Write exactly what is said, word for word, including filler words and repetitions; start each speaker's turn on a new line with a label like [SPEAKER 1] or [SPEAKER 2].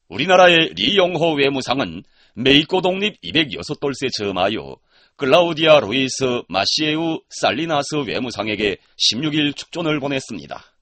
[SPEAKER 1] 우리나라의 리용호 외무상은 메히코 독립 이백육 돌세 즈음하여 클라우디아 루이스 마시에우 살리나스 외무상에게 십육 일 축전을 보냈습니다.